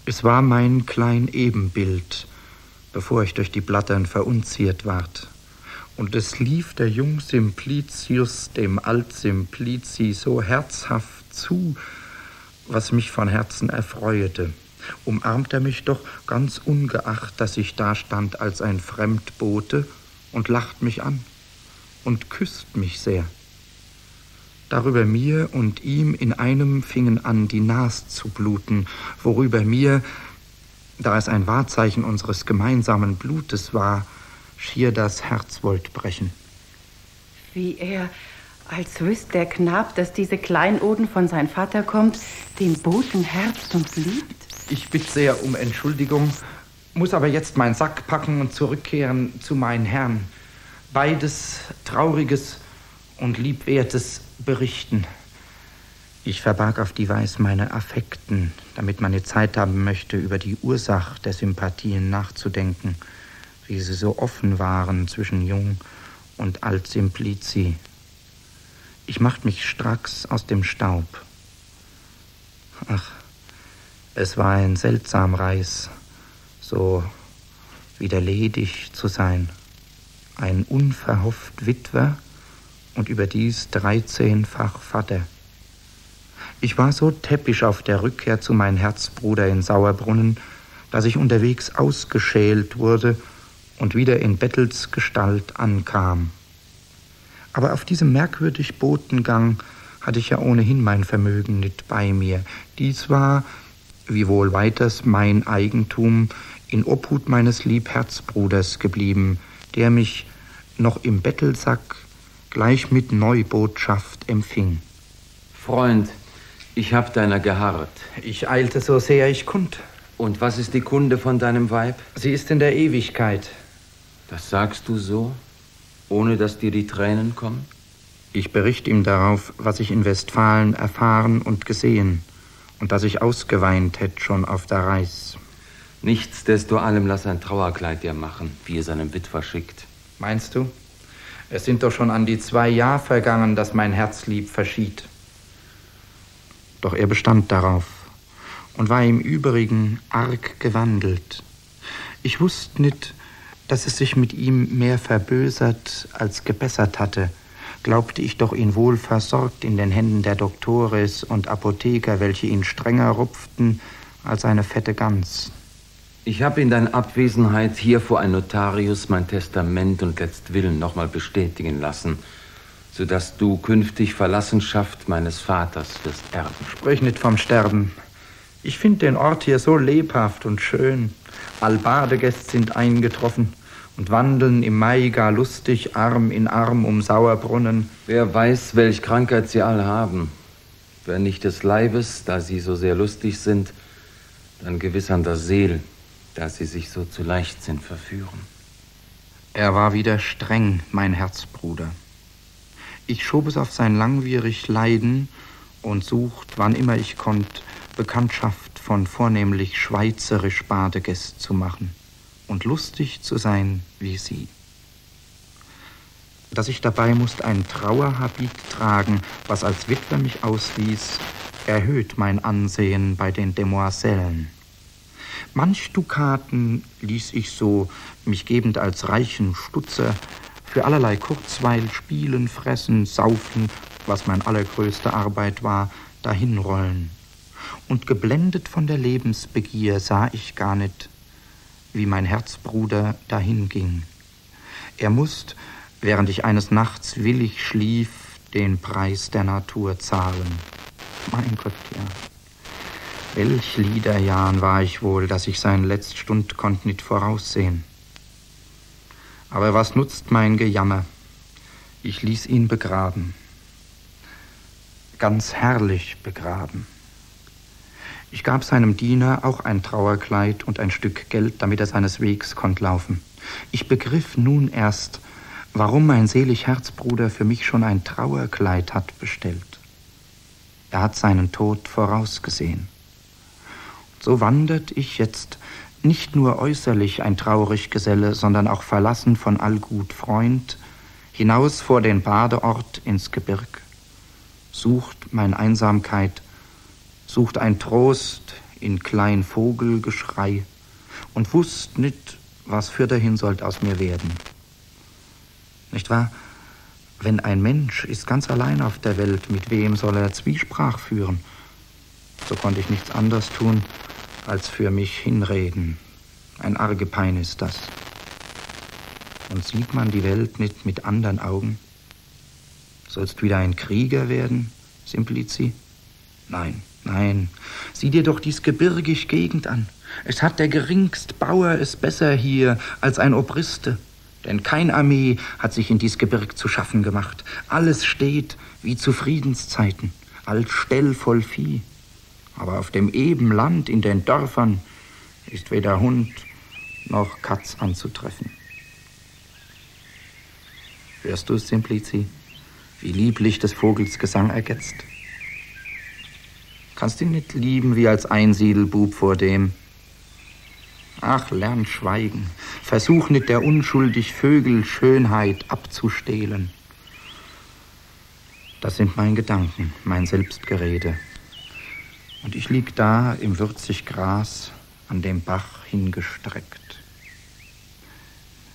Es war mein klein Ebenbild, bevor ich durch die Blattern verunziert ward. Und es lief der Jung Simplicius dem Alt Simplici so herzhaft zu, was mich von Herzen erfreuete. Umarmt er mich doch ganz ungeacht, dass ich dastand als ein Fremdbote und lacht mich an und küsst mich sehr. Darüber mir und ihm in einem fingen an, die Nas zu bluten, worüber mir, da es ein Wahrzeichen unseres gemeinsamen Blutes war, schier das Herz wollt brechen. Wie er, als wüsste der Knab, dass diese Kleinoden von sein Vater kommt, den Boten herzt und liebt? Ich bitte sehr um Entschuldigung, muss aber jetzt meinen Sack packen und zurückkehren zu meinen Herrn. Beides Trauriges und Liebwertes berichten. Ich verbarg auf die Weis meine Affekten, damit man die Zeit haben möchte, über die Ursache der Sympathien nachzudenken, wie sie so offen waren zwischen Jung und Alt Simplici. Ich macht mich stracks aus dem Staub. Ach, es war ein seltsam Reis, so wieder ledig zu sein. Ein unverhofft Witwer und überdies 13-fach Vater. Ich war so täppisch auf der Rückkehr zu meinem Herzbruder in Sauerbrunnen, dass ich unterwegs ausgeschält wurde und wieder in Bettels Gestalt ankam. Aber auf diesem merkwürdig Botengang hatte ich ja ohnehin mein Vermögen nicht bei mir. Dies war, wiewohl weiters mein Eigentum, in Obhut meines Liebherzbruders geblieben, der mich noch im Bettelsack gleich mit Neubotschaft empfing. Freund, ich hab deiner geharrt. Ich eilte so sehr ich konnt. Und was ist die Kunde von deinem Weib? Sie ist in der Ewigkeit. Das sagst du so, ohne dass dir die Tränen kommen? Ich berichte ihm darauf, was ich in Westfalen erfahren und gesehen, und dass ich ausgeweint hätt schon auf der Reis. Nichtsdestoallem lass ein Trauerkleid dir machen, wie es einem Witwer schickt. Meinst du? Es sind doch schon an die 2 Jahre vergangen, dass mein Herzlieb verschied. Doch er bestand darauf und war im Übrigen arg gewandelt. Ich wusste nicht, dass es sich mit ihm mehr verbösert als gebessert hatte, glaubte ich doch ihn wohl versorgt in den Händen der Doktores und Apotheker, welche ihn strenger rupften als eine fette Gans. Ich habe in deiner Abwesenheit hier vor ein Notarius mein Testament und Letztwillen nochmal bestätigen lassen, sodass du künftig Verlassenschaft meines Vaters wirst erben. Sprich nicht vom Sterben. Ich finde den Ort hier so lebhaft und schön. All Badegäste sind eingetroffen und wandeln im Mai gar lustig Arm in Arm um Sauerbrunnen. Wer weiß, welch Krankheit sie all haben. Wenn nicht des Leibes, da sie so sehr lustig sind, dann gewiss an der Seele, da sie sich so zu Leichtsinn verführen. Er war wieder streng, mein Herzbruder. Ich schob es auf sein langwierig Leiden und sucht, wann immer ich konnt, Bekanntschaft von vornehmlich schweizerisch Badegäst zu machen und lustig zu sein wie sie. Dass ich dabei musste ein Trauerhabit tragen, was als Witwer mich auswies, erhöht mein Ansehen bei den Demoisellen. Manch Dukaten ließ ich so, mich gebend als reichen Stutzer, für allerlei Kurzweil spielen, fressen, saufen, was mein allergrößte Arbeit war, dahinrollen. Und geblendet von der Lebensbegier sah ich gar nicht, wie mein Herzbruder dahinging. Er mußt, während ich eines Nachts willig schlief, den Preis der Natur zahlen. Mein Gott, ja. Welch Liederjahren war ich wohl, dass ich seine letzte Stund konnt nicht voraussehen. Aber was nutzt mein Gejammer? Ich ließ ihn begraben. Ganz herrlich begraben. Ich gab seinem Diener auch ein Trauerkleid und ein Stück Geld, damit er seines Wegs konnt laufen. Ich begriff nun erst, warum mein selig Herzbruder für mich schon ein Trauerkleid hat bestellt. Er hat seinen Tod vorausgesehen. So wandert ich jetzt nicht nur äußerlich ein traurig Geselle, sondern auch verlassen von allgut Freund, hinaus vor den Badeort ins Gebirg, sucht mein Einsamkeit, sucht ein Trost in klein Vogelgeschrei und wusst nicht, was für dahin sollt aus mir werden. Nicht wahr? Wenn ein Mensch ist ganz allein auf der Welt, mit wem soll er Zwiesprach führen? So konnte ich nichts anderes tun, als für mich hinreden. Ein arge Pein ist das. Und sieht man die Welt nicht mit anderen Augen? Sollst wieder ein Krieger werden, Simplici? Nein, nein, sieh dir doch dies gebirgig Gegend an. Es hat der geringst Bauer es besser hier als ein Obriste. Denn kein Armee hat sich in dies Gebirg zu schaffen gemacht. Alles steht wie zu Friedenszeiten, als Ställ voll Vieh. Aber auf dem eben Land in den Dörfern ist weder Hund noch Katz anzutreffen. Hörst du's, Simplici, wie lieblich des Vogels Gesang ergetzt? Kannst ihn nicht lieben wie als Einsiedelbub vor dem? Ach, lern schweigen, versuch nicht der unschuldig Vögel Schönheit abzustehlen. Das sind mein Gedanken, mein Selbstgerede. Und ich lieg da im würzig Gras an dem Bach hingestreckt.